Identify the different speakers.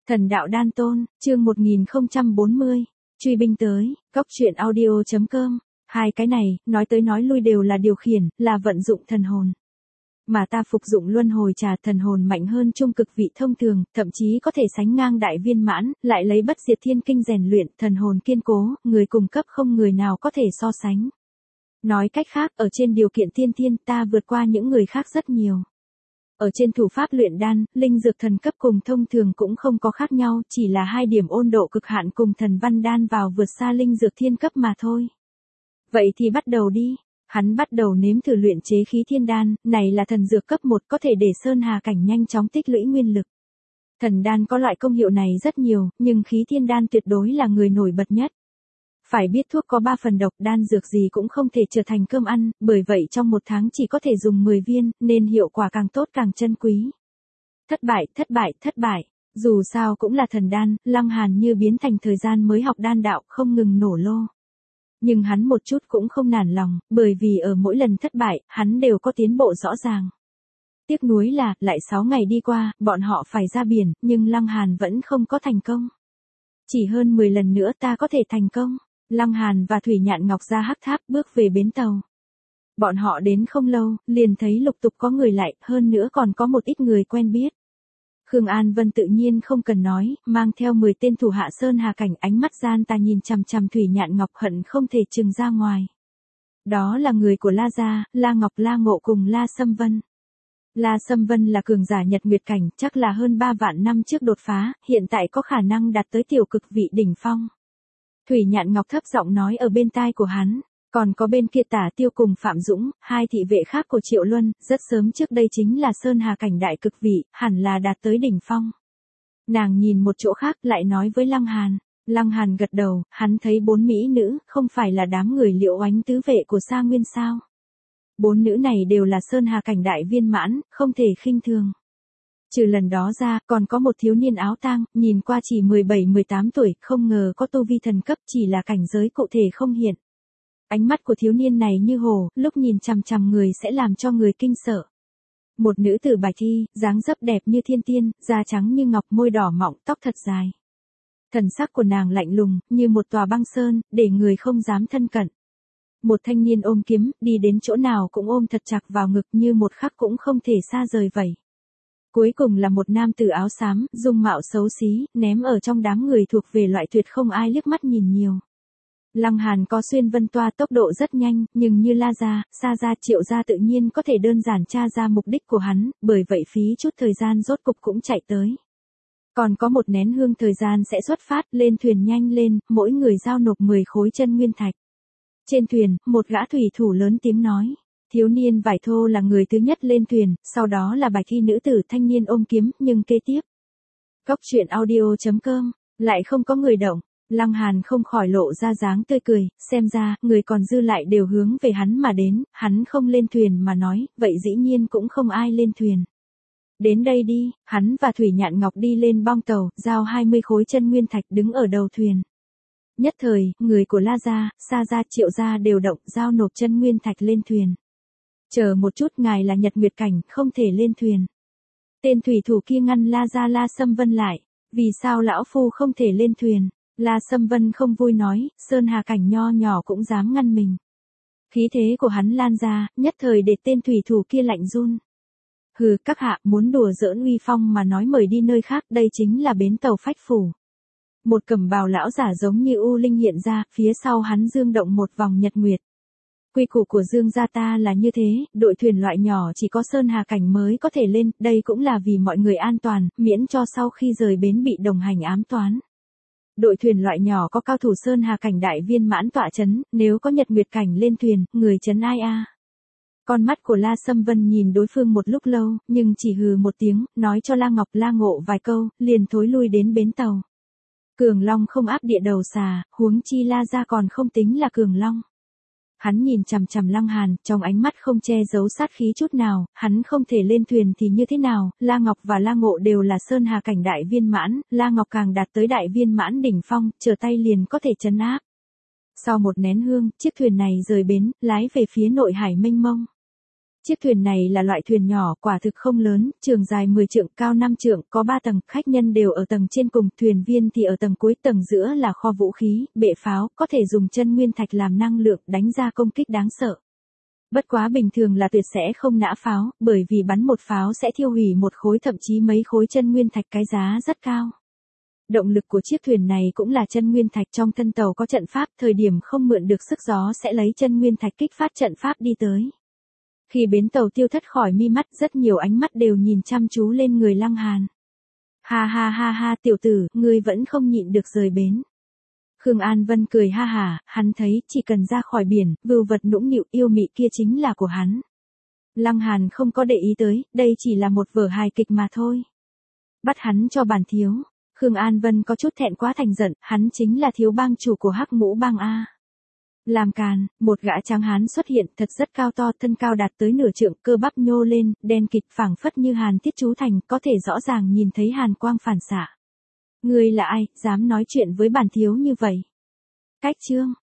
Speaker 1: Thần đạo đan tôn, chương 1040, truy binh tới, Cốc truyện audio.com. Hai cái này, nói tới nói lui đều là điều khiển, là vận dụng thần hồn. Mà ta phục dụng luân hồi trà, thần hồn mạnh hơn trung cực vị thông thường, thậm chí có thể sánh ngang đại viên mãn, lại lấy bất diệt thiên kinh rèn luyện, thần hồn kiên cố, người cùng cấp không người nào có thể so sánh. Nói cách khác, ở trên điều kiện tiên thiên ta vượt qua những người khác rất nhiều. Ở trên thủ pháp luyện đan, linh dược thần cấp cùng thông thường cũng không có khác nhau, chỉ là hai điểm ôn độ cực hạn cùng thần văn đan vào vượt xa linh dược thiên cấp mà thôi. Vậy thì bắt đầu đi. Hắn bắt đầu nếm thử luyện chế khí thiên đan, này là thần dược cấp 1 có thể để sơn hà cảnh nhanh chóng tích lũy nguyên lực. Thần đan có loại công hiệu này rất nhiều, nhưng khí thiên đan tuyệt đối là người nổi bật nhất. Phải biết thuốc có 3 phần độc, đan dược gì cũng không thể trở thành cơm ăn, bởi vậy trong một tháng chỉ có thể dùng 10 viên, nên hiệu quả càng tốt càng chân quý. Thất bại. Dù sao cũng là thần đan, Lăng Hàn như biến thành thời gian mới học đan đạo, không ngừng nổ lô. Nhưng hắn một chút cũng không nản lòng, bởi vì ở mỗi lần thất bại, hắn đều có tiến bộ rõ ràng. Tiếc nuối là, lại 6 ngày đi qua, bọn họ phải ra biển, nhưng Lăng Hàn vẫn không có thành công. Chỉ hơn 10 lần nữa ta có thể thành công. Lăng Hàn và Thủy Nhạn Ngọc ra hắc tháp bước về bến tàu. Bọn họ đến không lâu, liền thấy lục tục có người lại, hơn nữa còn có một ít người quen biết. Khương An Vân tự nhiên không cần nói, mang theo 10 tên thủ hạ sơn hà cảnh, ánh mắt gian ta nhìn chằm chằm Thủy Nhạn Ngọc hận không thể trừng ra ngoài. Đó là người của La Gia, La Ngọc, La Ngộ cùng La Sâm Vân. La Sâm Vân là cường giả Nhật Nguyệt cảnh, chắc là hơn 3 vạn năm trước đột phá, hiện tại có khả năng đạt tới tiểu cực vị đỉnh phong. Thủy Nhạn Ngọc thấp giọng nói ở bên tai của hắn, còn có bên kia Tả Tiêu cùng Phạm Dũng, hai thị vệ khác của Triệu Luân, rất sớm trước đây chính là sơn hà cảnh đại cực vị, hẳn là đạt tới đỉnh phong. Nàng nhìn một chỗ khác lại nói với Lăng Hàn. Lăng Hàn gật đầu, hắn thấy 4 mỹ nữ, không phải là đám người Liễu Oánh tứ vệ của Sa Nguyên sao? 4 nữ này đều là sơn hà cảnh đại viên mãn, không thể khinh thường. Trừ lần đó ra, còn có một thiếu niên áo tang, nhìn qua chỉ 17-18 tuổi, không ngờ có tu vi thần cấp, chỉ là cảnh giới cụ thể không hiện. Ánh mắt của thiếu niên này như hồ, lúc nhìn chằm chằm người sẽ làm cho người kinh sợ. Một nữ tử Bạch Thi, dáng dấp đẹp như thiên tiên, da trắng như ngọc, môi đỏ mọng, tóc thật dài. Thần sắc của nàng lạnh lùng, như một tòa băng sơn, để người không dám thân cận. Một thanh niên ôm kiếm, đi đến chỗ nào cũng ôm thật chặt vào ngực, như một khắc cũng không thể xa rời vậy. Cuối cùng là một nam tử áo xám, dung mạo xấu xí, ném ở trong đám người thuộc về loại tuyệt không ai liếc mắt nhìn nhiều. Lăng Hàn có xuyên vân toa tốc độ rất nhanh, nhưng như La Gia, Sa Gia, Triệu Gia tự nhiên có thể đơn giản tra ra mục đích của hắn, bởi vậy phí chút thời gian rốt cục cũng chạy tới. Còn có một nén hương thời gian sẽ xuất phát, lên thuyền nhanh lên, mỗi người giao nộp 10 khối chân nguyên thạch. Trên thuyền, một gã thủy thủ lớn tiếng nói. Thiếu niên vải thô là người thứ nhất lên thuyền, sau đó là Bạch Thi nữ tử, thanh niên ôm kiếm, nhưng kế tiếp. Cốc truyện audio.com, lại không có người động. Lăng Hàn không khỏi lộ ra dáng tươi cười, xem ra, người còn dư lại đều hướng về hắn mà đến, hắn không lên thuyền mà nói, vậy dĩ nhiên cũng không ai lên thuyền. Đến đây đi, hắn và Thủy Nhạn Ngọc đi lên bong tàu, giao 20 khối chân nguyên thạch đứng ở đầu thuyền. Nhất thời, người của La Gia, Sa Gia, Triệu Gia đều động, giao nộp chân nguyên thạch lên thuyền. Chờ một chút, ngài là Nhật Nguyệt cảnh, không thể lên thuyền. Tên thủy thủ kia ngăn La Gia La Sâm Vân lại, vì sao lão phu không thể lên thuyền? La Sâm Vân không vui nói, sơn hà cảnh nho nhỏ cũng dám ngăn mình. Khí thế của hắn lan ra, nhất thời để tên thủy thủ kia lạnh run. Hừ, các hạ muốn đùa giỡn uy phong mà nói mời đi nơi khác, đây chính là bến tàu Phách Phủ. Một cẩm bào lão giả giống như U Linh hiện ra, phía sau hắn dương động một vòng nhật nguyệt. Quy củ của Dương gia ta là như thế, đội thuyền loại nhỏ chỉ có sơn hà cảnh mới có thể lên, đây cũng là vì mọi người an toàn, miễn cho sau khi rời bến bị đồng hành ám toán. Đội thuyền loại nhỏ có cao thủ sơn hà cảnh đại viên mãn tọa chấn, nếu có Nhật Nguyệt cảnh lên thuyền, người chấn ai a? Con mắt của La Sâm Vân nhìn đối phương một lúc lâu, nhưng chỉ hừ một tiếng, nói cho La Ngọc, La Ngộ vài câu, liền thối lui đến bến tàu. Cường Long không áp địa đầu xà, huống chi La Gia còn không tính là Cường Long. Hắn nhìn chằm chằm Lăng Hàn, trong ánh mắt không che giấu sát khí chút nào, hắn không thể lên thuyền thì như thế nào, La Ngọc và La Ngộ đều là sơn hà cảnh đại viên mãn, La Ngọc càng đạt tới đại viên mãn đỉnh phong, trở tay liền có thể trấn áp. Sau một nén hương, chiếc thuyền này rời bến, lái về phía nội hải mênh mông. Chiếc thuyền này là loại thuyền nhỏ, quả thực không lớn, trường dài 10 trượng, cao 5 trượng, có 3 tầng, khách nhân đều ở tầng trên cùng, thuyền viên thì ở tầng cuối, tầng giữa là kho vũ khí, bệ pháo, có thể dùng chân nguyên thạch làm năng lượng, đánh ra công kích đáng sợ. Bất quá bình thường là tuyệt sẽ không nã pháo, bởi vì bắn một pháo sẽ thiêu hủy một khối thậm chí mấy khối chân nguyên thạch, cái giá rất cao. Động lực của chiếc thuyền này cũng là chân nguyên thạch, trong thân tàu có trận pháp, thời điểm không mượn được sức gió sẽ lấy chân nguyên thạch kích phát trận pháp đi tới. Khi bến tàu tiêu thất khỏi mi mắt, rất nhiều ánh mắt đều nhìn chăm chú lên người Lăng Hàn. Ha ha ha ha, tiểu tử, ngươi vẫn không nhịn được rời bến. Khương An Vân cười ha hả, hắn thấy chỉ cần ra khỏi biển, vưu vật nũng nịu yêu mị kia chính là của hắn. Lăng Hàn không có để ý tới, đây chỉ là một vở hài kịch mà thôi. Bắt hắn cho bản thiếu. Khương An Vân có chút thẹn quá thành giận, hắn chính là thiếu bang chủ của Hắc Ngũ bang a. Làm càn, một gã tráng hán xuất hiện, thật rất cao to, thân cao đạt tới nửa trượng, cơ bắp nhô lên, đen kịt phảng phất như hàn thiết chú thành, có thể rõ ràng nhìn thấy hàn quang phản xạ. Ngươi là ai, dám nói chuyện với bản thiếu như vậy? Cách chương